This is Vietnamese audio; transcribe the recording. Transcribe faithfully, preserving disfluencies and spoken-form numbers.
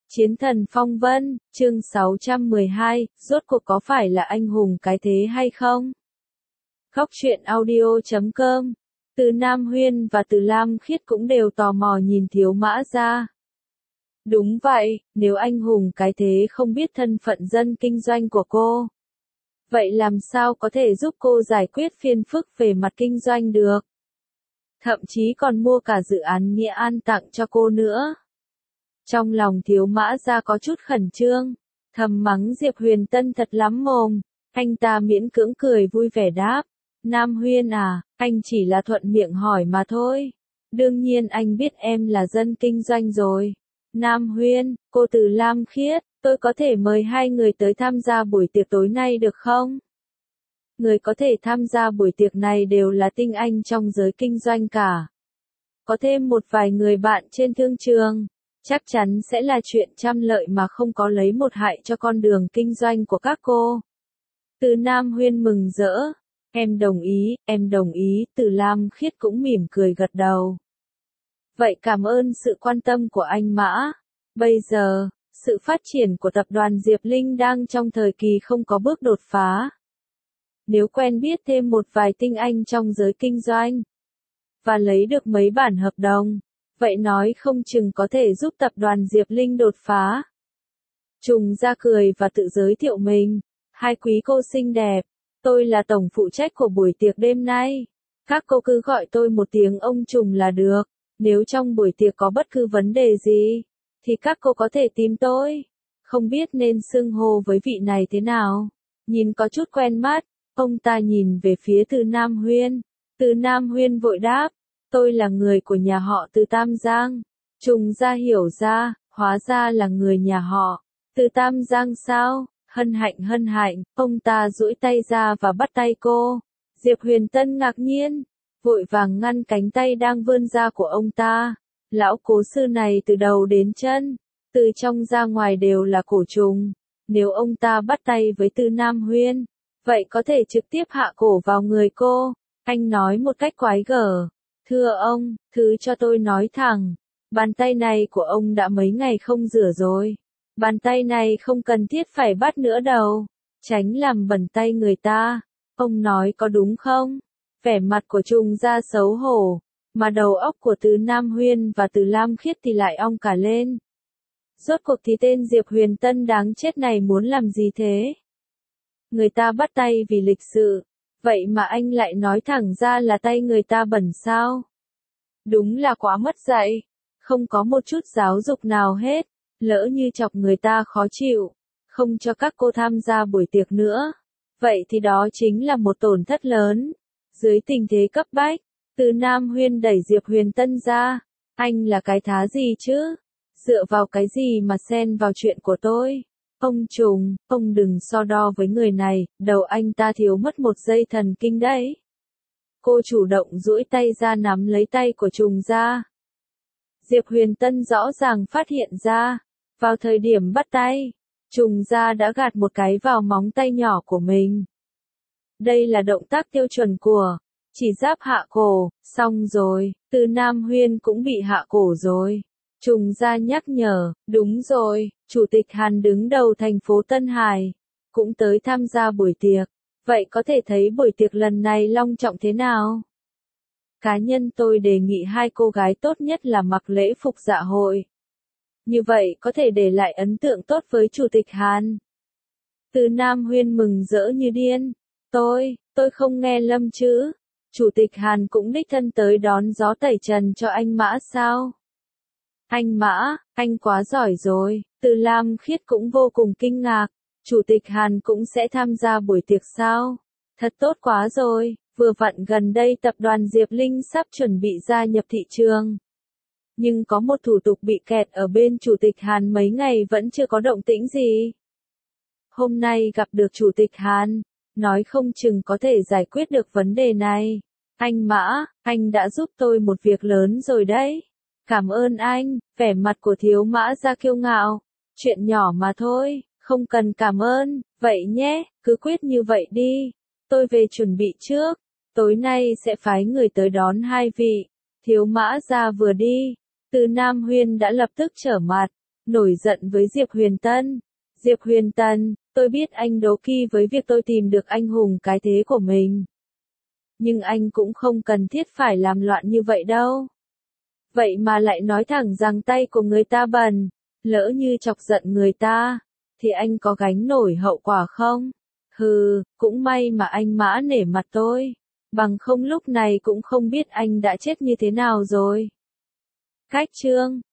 Chiến thần phong vân, chương sáu trăm mười hai, rốt cuộc có phải là anh hùng cái thế hay không? Góc truyện audio chấm com. Từ Nam Huyên và Từ Lam Khiết cũng đều tò mò nhìn Thiếu Mã Gia. Đúng vậy, nếu anh hùng cái thế không biết thân phận dân kinh doanh của cô, vậy làm sao có thể giúp cô giải quyết phiền phức về mặt kinh doanh được? Thậm chí còn mua cả dự án Nghĩa An tặng cho cô nữa. Trong lòng Thiếu Mã Gia có chút khẩn trương, thầm mắng Diệp Huyền Tân thật lắm mồm. Anh ta miễn cưỡng cười vui vẻ đáp, Nam Huyên à, anh chỉ là thuận miệng hỏi mà thôi. Đương nhiên anh biết em là dân kinh doanh rồi. Nam Huyên, cô Từ Lam Khiết, tôi có thể mời hai người tới tham gia buổi tiệc tối nay được không? Người có thể tham gia buổi tiệc này đều là tinh anh trong giới kinh doanh cả. Có thêm một vài người bạn trên thương trường, chắc chắn sẽ là chuyện trăm lợi mà không có lấy một hại cho con đường kinh doanh của các cô. Từ Nam Huyên mừng rỡ, em đồng ý, em đồng ý, Từ Lam Khiết cũng mỉm cười gật đầu. Vậy cảm ơn sự quan tâm của anh Mã. Bây giờ, sự phát triển của tập đoàn Diệp Linh đang trong thời kỳ không có bước đột phá. Nếu quen biết thêm một vài tinh anh trong giới kinh doanh, và lấy được mấy bản hợp đồng, vậy nói không chừng có thể giúp tập đoàn Diệp Linh đột phá. Trùng ra cười và tự giới thiệu mình, hai quý cô xinh đẹp, tôi là tổng phụ trách của buổi tiệc đêm nay. Các cô cứ gọi tôi một tiếng ông Trùng là được, nếu trong buổi tiệc có bất cứ vấn đề gì, thì các cô có thể tìm tôi. Không biết nên xưng hô với vị này thế nào, nhìn có chút quen mắt, ông ta nhìn về phía Từ Nam Huyên. Từ Nam Huyên vội đáp, tôi là người của nhà họ Từ Tam Giang. Trùng ra hiểu ra, hóa ra là người nhà họ Từ Tam Giang sao? Hân hạnh hân hạnh, ông ta duỗi tay ra và bắt tay cô. Diệp Huyền Tân ngạc nhiên, vội vàng ngăn cánh tay đang vươn ra của ông ta. Lão cố sư này từ đầu đến chân, từ trong ra ngoài đều là cổ trùng. Nếu ông ta bắt tay với Từ Nam Huyên, vậy có thể trực tiếp hạ cổ vào người cô. Anh nói một cách quái gở, thưa ông, thứ cho tôi nói thẳng, bàn tay này của ông đã mấy ngày không rửa rồi. Bàn tay này không cần thiết phải bắt nữa đâu, tránh làm bẩn tay người ta. Ông nói có đúng không? Vẻ mặt của Trùng ra xấu hổ, mà đầu óc của Từ Nam Huyên và Từ Lam Khiết thì lại ong cả lên. Rốt cuộc thì tên Diệp Huyền Tân đáng chết này muốn làm gì thế? Người ta bắt tay vì lịch sự, vậy mà anh lại nói thẳng ra là tay người ta bẩn sao? Đúng là quá mất dạy, không có một chút giáo dục nào hết. Lỡ như chọc người ta khó chịu, không cho các cô tham gia buổi tiệc nữa, vậy thì đó chính là một tổn thất lớn. Dưới tình thế cấp bách, Từ Nam Huyên đẩy Diệp Huyền Tân ra, anh là cái thá gì chứ? Dựa vào cái gì mà xen vào chuyện của tôi? Ông Trùng, ông đừng so đo với người này, đầu anh ta thiếu mất một giây thần kinh đấy. Cô chủ động duỗi tay ra nắm lấy tay của Trùng ra. Diệp Huyền Tân rõ ràng phát hiện ra, vào thời điểm bắt tay, Trùng ra đã gạt một cái vào móng tay nhỏ của mình. Đây là động tác tiêu chuẩn của chỉ giáp hạ cổ, xong rồi, Từ Nam Huyên cũng bị hạ cổ rồi. Trùng ra nhắc nhở, đúng rồi, Chủ tịch Hàn đứng đầu thành phố Tân Hải, cũng tới tham gia buổi tiệc, vậy có thể thấy buổi tiệc lần này long trọng thế nào? Cá nhân tôi đề nghị hai cô gái tốt nhất là mặc lễ phục dạ hội. Như vậy có thể để lại ấn tượng tốt với Chủ tịch Hàn. Từ Nam Huyên mừng rỡ như điên. Tôi, tôi không nghe lầm chứ. Chủ tịch Hàn cũng đích thân tới đón gió tẩy trần cho anh Mã sao? Anh Mã, anh quá giỏi rồi. Từ Lam Khiết cũng vô cùng kinh ngạc. Chủ tịch Hàn cũng sẽ tham gia buổi tiệc sao? Thật tốt quá rồi. Vừa vặn gần đây tập đoàn Diệp Linh sắp chuẩn bị gia nhập thị trường. Nhưng có một thủ tục bị kẹt ở bên Chủ tịch Hàn mấy ngày vẫn chưa có động tĩnh gì. Hôm nay gặp được Chủ tịch Hàn, nói không chừng có thể giải quyết được vấn đề này. Anh Mã, anh đã giúp tôi một việc lớn rồi đấy. Cảm ơn anh, vẻ mặt của Thiếu Mã Gia kiêu ngạo. Chuyện nhỏ mà thôi, không cần cảm ơn, vậy nhé, cứ quyết như vậy đi. Tôi về chuẩn bị trước, tối nay sẽ phái người tới đón hai vị. Thiếu Mã Gia vừa đi, Từ Nam Huyên đã lập tức trở mặt, nổi giận với Diệp Huyền Tân. Diệp Huyền Tân, tôi biết anh đố kỵ với việc tôi tìm được anh hùng cái thế của mình. Nhưng anh cũng không cần thiết phải làm loạn như vậy đâu. Vậy mà lại nói thẳng rằng tay của người ta bẩn, lỡ như chọc giận người ta, thì anh có gánh nổi hậu quả không? Hừ, cũng may mà anh Mã nể mặt tôi, bằng không lúc này cũng không biết anh đã chết như thế nào rồi. Khách chương